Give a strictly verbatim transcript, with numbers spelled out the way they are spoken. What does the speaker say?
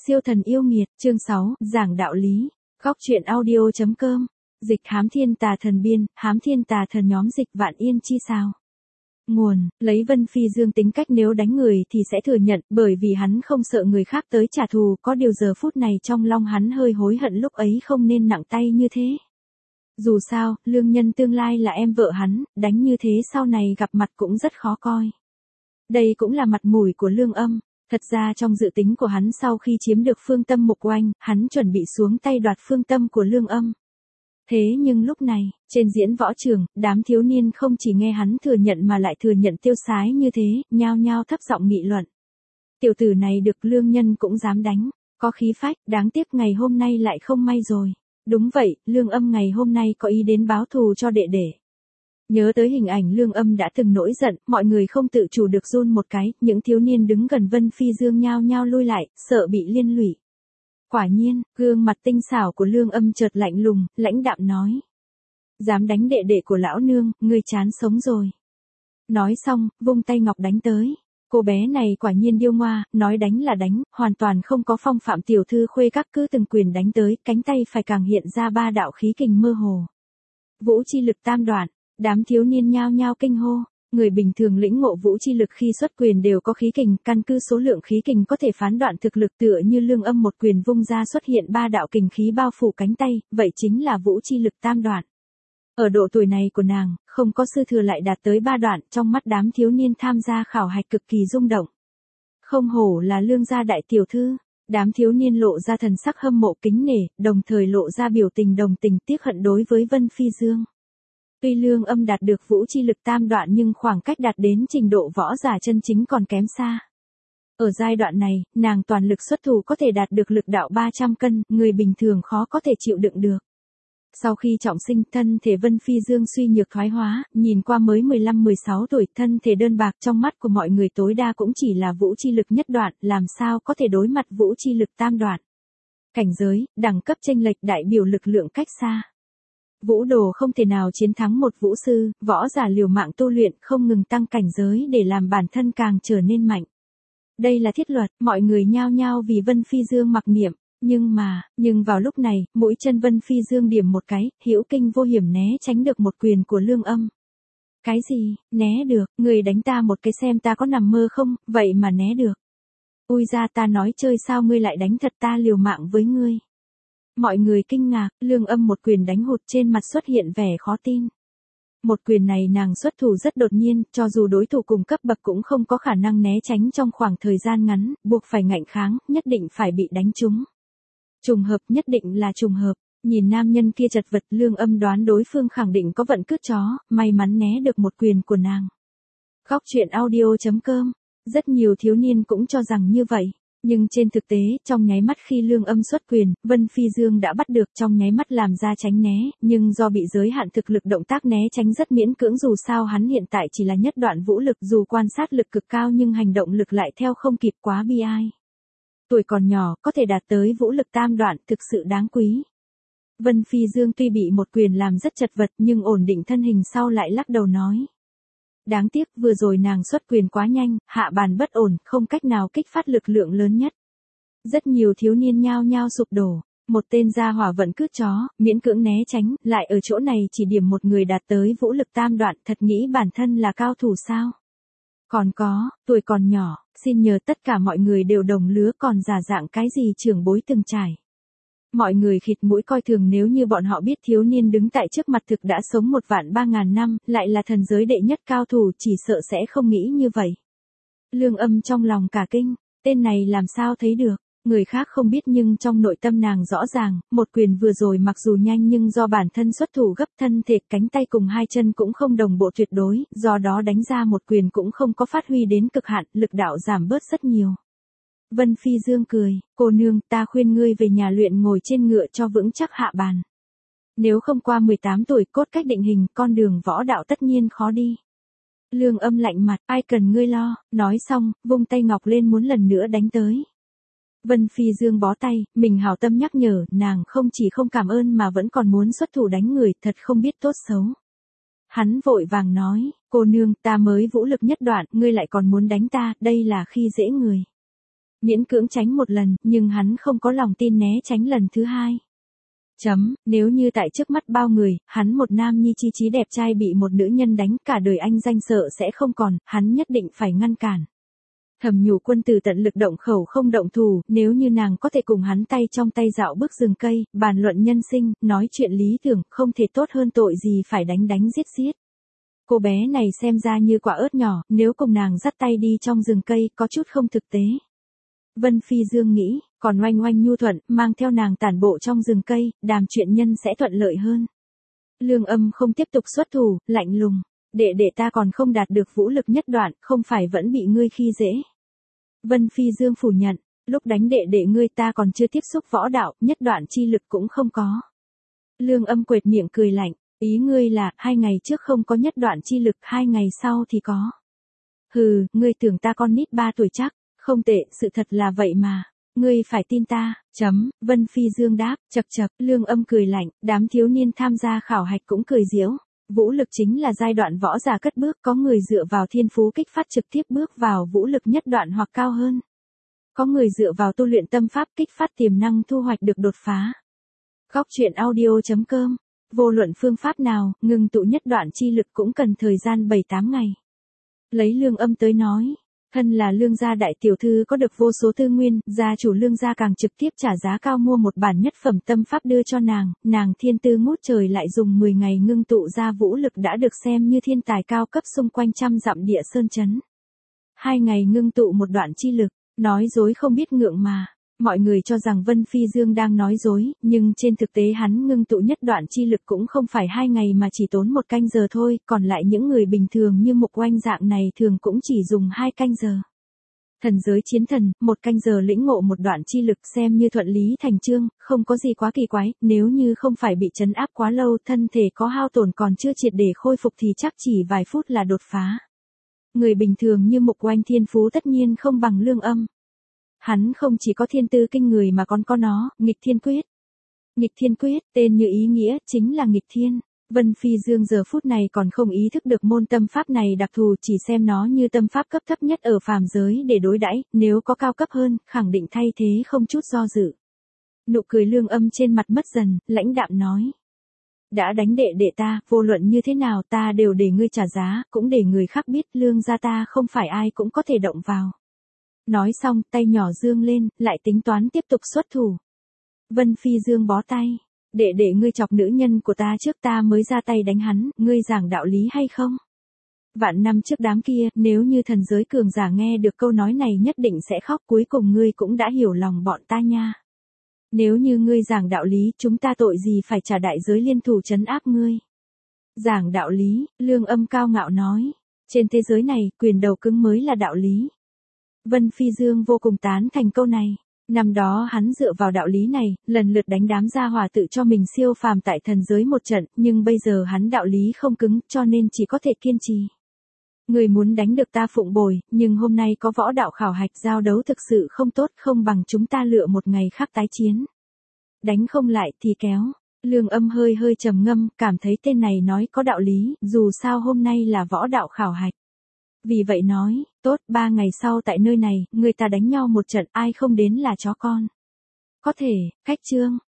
Siêu thần yêu nghiệt, chương sáu, giảng đạo lý. Góc truyện audio chấm com. Dịch hám thiên tà thần biên, hám thiên tà thần nhóm dịch vạn yên chi sao. Nguồn, lấy Vân Phi Dương tính cách nếu đánh người thì sẽ thừa nhận, bởi vì hắn không sợ người khác tới trả thù, có điều giờ phút này trong lòng hắn hơi hối hận lúc ấy không nên nặng tay như thế. Dù sao, lương nhân tương lai là em vợ hắn, đánh như thế sau này gặp mặt cũng rất khó coi. Đây cũng là mặt mũi của Lương Âm. Thật ra trong dự tính của hắn sau khi chiếm được phương tâm mục oanh, hắn chuẩn bị xuống tay đoạt phương tâm của Lương Âm. Thế nhưng lúc này, trên diễn võ trường, đám thiếu niên không chỉ nghe hắn thừa nhận mà lại thừa nhận tiêu sái như thế, nhao nhao thấp giọng nghị luận. Tiểu tử này được lương nhân cũng dám đánh, có khí phách, đáng tiếc ngày hôm nay lại không may rồi. Đúng vậy, Lương Âm ngày hôm nay có ý đến báo thù cho đệ đệ. Nhớ tới hình ảnh Lương Âm đã từng nổi giận, mọi người không tự chủ được run một cái, những thiếu niên đứng gần Vân Phi Dương nhao nhao lui lại, sợ bị liên lụy. Quả nhiên, gương mặt tinh xảo của Lương Âm chợt lạnh lùng, lãnh đạm nói. Dám đánh đệ đệ của lão nương, ngươi chán sống rồi. Nói xong, vung tay ngọc đánh tới. Cô bé này quả nhiên điêu ngoa, nói đánh là đánh, hoàn toàn không có phong phạm tiểu thư khuê các cứ từng quyền đánh tới, cánh tay phải càng hiện ra ba đạo khí kình mơ hồ. Vũ chi lực tam đoạn. Đám thiếu niên nhao nhao kinh hô, người bình thường lĩnh ngộ vũ chi lực khi xuất quyền đều có khí kình, căn cứ số lượng khí kình có thể phán đoạn thực lực tựa như Lương Âm một quyền vung ra xuất hiện ba đạo kình khí bao phủ cánh tay, vậy chính là vũ chi lực tam đoạn. Ở độ tuổi này của nàng, không có sư thừa lại đạt tới ba đoạn, trong mắt đám thiếu niên tham gia khảo hạch cực kỳ rung động. Không hổ là Lương gia đại tiểu thư, đám thiếu niên lộ ra thần sắc hâm mộ kính nể, đồng thời lộ ra biểu tình đồng tình tiếc hận đối với Vân Phi Dương. Tuy Lương Âm đạt được vũ chi lực tam đoạn nhưng khoảng cách đạt đến trình độ võ giả chân chính còn kém xa. Ở giai đoạn này, nàng toàn lực xuất thủ có thể đạt được lực đạo ba trăm cân, người bình thường khó có thể chịu đựng được. Sau khi trọng sinh, thân thể Vân Phi Dương suy nhược thoái hóa, nhìn qua mới mười lăm mười sáu tuổi, thân thể đơn bạc trong mắt của mọi người tối đa cũng chỉ là vũ chi lực nhất đoạn, làm sao có thể đối mặt vũ chi lực tam đoạn. Cảnh giới, đẳng cấp chênh lệch đại biểu lực lượng cách xa. Vũ đồ không thể nào chiến thắng một vũ sư, võ giả liều mạng tu luyện không ngừng tăng cảnh giới để làm bản thân càng trở nên mạnh. Đây là thiết luật, mọi người nhao nhao vì Vân Phi Dương mặc niệm, nhưng mà, nhưng vào lúc này, mũi chân Vân Phi Dương điểm một cái, hữu kinh vô hiểm né tránh được một quyền của Lương Âm. Cái gì, né được, người đánh ta một cái xem ta có nằm mơ không, vậy mà né được. Ui ra ta nói chơi sao ngươi lại đánh thật ta liều mạng với ngươi. Mọi người kinh ngạc, Lương Âm một quyền đánh hụt trên mặt xuất hiện vẻ khó tin. Một quyền này nàng xuất thủ rất đột nhiên, cho dù đối thủ cùng cấp bậc cũng không có khả năng né tránh trong khoảng thời gian ngắn, buộc phải ngạnh kháng, nhất định phải bị đánh trúng. Trùng hợp, nhất định là trùng hợp. Nhìn nam nhân kia chật vật, Lương Âm đoán đối phương khẳng định có vận cướp chó, may mắn né được một quyền của nàng. Góc truyện audio chấm com. Rất nhiều thiếu niên cũng cho rằng như vậy. Nhưng trên thực tế, trong nháy mắt khi Lương Âm xuất quyền, Vân Phi Dương đã bắt được trong nháy mắt làm ra tránh né, nhưng do bị giới hạn thực lực động tác né tránh rất miễn cưỡng dù sao hắn hiện tại chỉ là nhất đoạn vũ lực dù quan sát lực cực cao nhưng hành động lực lại theo không kịp quá bi ai. Tuổi còn nhỏ, có thể đạt tới vũ lực tam đoạn thực sự đáng quý. Vân Phi Dương tuy bị một quyền làm rất chật vật nhưng ổn định thân hình sau lại lắc đầu nói. Đáng tiếc vừa rồi nàng xuất quyền quá nhanh, hạ bàn bất ổn, không cách nào kích phát lực lượng lớn nhất. Rất nhiều thiếu niên nhao nhao sụp đổ, một tên gia hỏa vẫn cướp chó, miễn cưỡng né tránh, lại ở chỗ này chỉ điểm một người đạt tới vũ lực tam đoạn, thật nghĩ bản thân là cao thủ sao? Còn có, tuổi còn nhỏ, xin nhờ tất cả mọi người đều đồng lứa còn giả dạng cái gì trưởng bối từng trải. Mọi người khịt mũi coi thường nếu như bọn họ biết thiếu niên đứng tại trước mặt thực đã sống một vạn ba ngàn năm, lại là thần giới đệ nhất cao thủ chỉ sợ sẽ không nghĩ như vậy. Lương Âm trong lòng cả kinh, tên này làm sao thấy được, người khác không biết nhưng trong nội tâm nàng rõ ràng, một quyền vừa rồi mặc dù nhanh nhưng do bản thân xuất thủ gấp thân thể cánh tay cùng hai chân cũng không đồng bộ tuyệt đối, do đó đánh ra một quyền cũng không có phát huy đến cực hạn, lực đạo giảm bớt rất nhiều. Vân Phi Dương cười, cô nương ta khuyên ngươi về nhà luyện ngồi trên ngựa cho vững chắc hạ bàn. Nếu không qua mười tám tuổi cốt cách định hình con đường võ đạo tất nhiên khó đi. Lương Âm lạnh mặt, ai cần ngươi lo, nói xong, vung tay ngọc lên muốn lần nữa đánh tới. Vân Phi Dương bó tay, mình hảo tâm nhắc nhở, nàng không chỉ không cảm ơn mà vẫn còn muốn xuất thủ đánh người, thật không biết tốt xấu. Hắn vội vàng nói, cô nương ta mới vũ lực nhất đoạn, ngươi lại còn muốn đánh ta, đây là khi dễ người. Miễn cưỡng tránh một lần, nhưng hắn không có lòng tin né tránh lần thứ hai. Chấm, nếu như tại trước mắt bao người, hắn một nam nhi chi chí đẹp trai bị một nữ nhân đánh, cả đời anh danh sợ sẽ không còn, hắn nhất định phải ngăn cản. Thẩm Nhủ Quân từ tận lực động khẩu không động thủ, nếu như nàng có thể cùng hắn tay trong tay dạo bước rừng cây, bàn luận nhân sinh, nói chuyện lý tưởng, không thể tốt hơn, tội gì phải đánh đánh giết giết. Cô bé này xem ra như quả ớt nhỏ, nếu cùng nàng dắt tay đi trong rừng cây, có chút không thực tế. Vân Phi Dương nghĩ, còn Oanh Oanh nhu thuận, mang theo nàng tản bộ trong rừng cây, đàm chuyện nhân sẽ thuận lợi hơn. Lương Âm không tiếp tục xuất thủ, lạnh lùng. Đệ đệ ta còn không đạt được vũ lực nhất đoạn, không phải vẫn bị ngươi khi dễ. Vân Phi Dương phủ nhận, lúc đánh đệ đệ ngươi ta còn chưa tiếp xúc võ đạo, nhất đoạn chi lực cũng không có. Lương Âm quệt miệng cười lạnh, ý ngươi là, hai ngày trước không có nhất đoạn chi lực, hai ngày sau thì có. Hừ, ngươi tưởng ta con nít ba tuổi chắc, không tệ, sự thật là vậy mà. Ngươi phải tin ta, chấm, Vân Phi Dương đáp, chậc chậc, Lương Âm cười lạnh, đám thiếu niên tham gia khảo hạch cũng cười giễu. Vũ lực chính là giai đoạn võ giả cất bước, có người dựa vào thiên phú kích phát trực tiếp bước vào vũ lực nhất đoạn hoặc cao hơn. Có người dựa vào tu luyện tâm pháp kích phát tiềm năng thu hoạch được đột phá. Góc truyện audio chấm com, vô luận phương pháp nào, ngừng tụ nhất đoạn chi lực cũng cần thời gian bảy tám ngày. Lấy Lương Âm tới nói. Thân là Lương gia đại tiểu thư có được vô số tư nguyên, gia chủ Lương gia càng trực tiếp trả giá cao mua một bản nhất phẩm tâm pháp đưa cho nàng, nàng thiên tư ngút trời lại dùng mười ngày ngưng tụ ra vũ lực đã được xem như thiên tài cao cấp xung quanh trăm dặm địa sơn chấn. Hai ngày ngưng tụ một đoạn chi lực, nói dối không biết ngượng mà. Mọi người cho rằng Vân Phi Dương đang nói dối, nhưng trên thực tế hắn ngưng tụ nhất đoạn chi lực cũng không phải hai ngày mà chỉ tốn một canh giờ thôi, còn lại những người bình thường như Mục Oanh dạng này thường cũng chỉ dùng hai canh giờ. Thần giới chiến thần, một canh giờ lĩnh ngộ một đoạn chi lực xem như thuận lý thành chương, không có gì quá kỳ quái, nếu như không phải bị trấn áp quá lâu, thân thể có hao tổn còn chưa triệt để khôi phục thì chắc chỉ vài phút là đột phá. Người bình thường như Mục Oanh thiên phú tất nhiên không bằng Lương Âm. Hắn không chỉ có thiên tư kinh người mà còn có nó, nghịch thiên quyết. Nghịch thiên quyết, tên như ý nghĩa, chính là nghịch thiên. Vân Phi Dương giờ phút này còn không ý thức được môn tâm pháp này đặc thù, chỉ xem nó như tâm pháp cấp thấp nhất ở phàm giới để đối đãi, nếu có cao cấp hơn, khẳng định thay thế không chút do dự. Nụ cười Lương Âm trên mặt mất dần, lãnh đạm nói. Đã đánh đệ đệ ta, vô luận như thế nào ta đều để ngươi trả giá, cũng để người khác biết Lương gia ta không phải ai cũng có thể động vào. Nói xong, tay nhỏ dương lên, lại tính toán tiếp tục xuất thủ. Vân Phi Dương bó tay. Đệ đệ ngươi chọc nữ nhân của ta trước ta mới ra tay đánh hắn, ngươi giảng đạo lý hay không? Vạn năm trước đám kia, nếu như thần giới cường giả nghe được câu nói này nhất định sẽ khóc, cuối cùng ngươi cũng đã hiểu lòng bọn ta nha. Nếu như ngươi giảng đạo lý, chúng ta tội gì phải trả đại giới liên thủ trấn áp ngươi? Giảng đạo lý, Lương Âm cao ngạo nói. Trên thế giới này, quyền đầu cứng mới là đạo lý. Vân Phi Dương vô cùng tán thành câu này. Năm đó hắn dựa vào đạo lý này, lần lượt đánh đám gia hỏa tự cho mình siêu phàm tại thần giới một trận, nhưng bây giờ hắn đạo lý không cứng, cho nên chỉ có thể kiên trì. Người muốn đánh được ta phụng bồi, nhưng hôm nay có võ đạo khảo hạch giao đấu thực sự không tốt, không bằng chúng ta lựa một ngày khác tái chiến. Đánh không lại thì kéo. Lương Âm hơi hơi trầm ngâm, cảm thấy tên này nói có đạo lý, dù sao hôm nay là võ đạo khảo hạch. Vì vậy nói, tốt, ba ngày sau tại nơi này, người ta đánh nhau một trận, ai không đến là chó con. Có thể, cách chương.